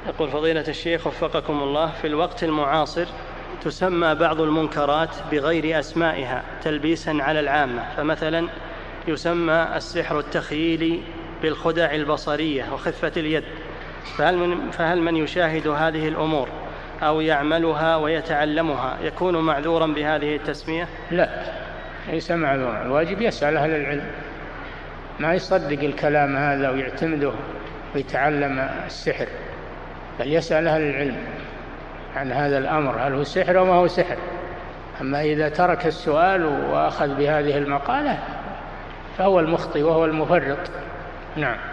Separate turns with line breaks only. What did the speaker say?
يقول فضيلة الشيخ وفقكم الله، في الوقت المعاصر تسمى بعض المنكرات بغير أسمائها تلبيسا على العامة، فمثلا يسمى السحر التخييلي بالخدع البصرية وخفة اليد، فهل من يشاهد هذه الأمور أو يعملها ويتعلمها يكون معذورا بهذه التسمية؟
لا، ليس معذورا، الواجب يسأل أهل العلم، ما يصدق الكلام هذا ويعتمده ويتعلم السحر، بل يسأل أهل العلم عن هذا الأمر هل هو سحر أو ما هو سحر. أما إذا ترك السؤال وأخذ بهذه المقالة فهو المخطئ وهو المفرط. نعم.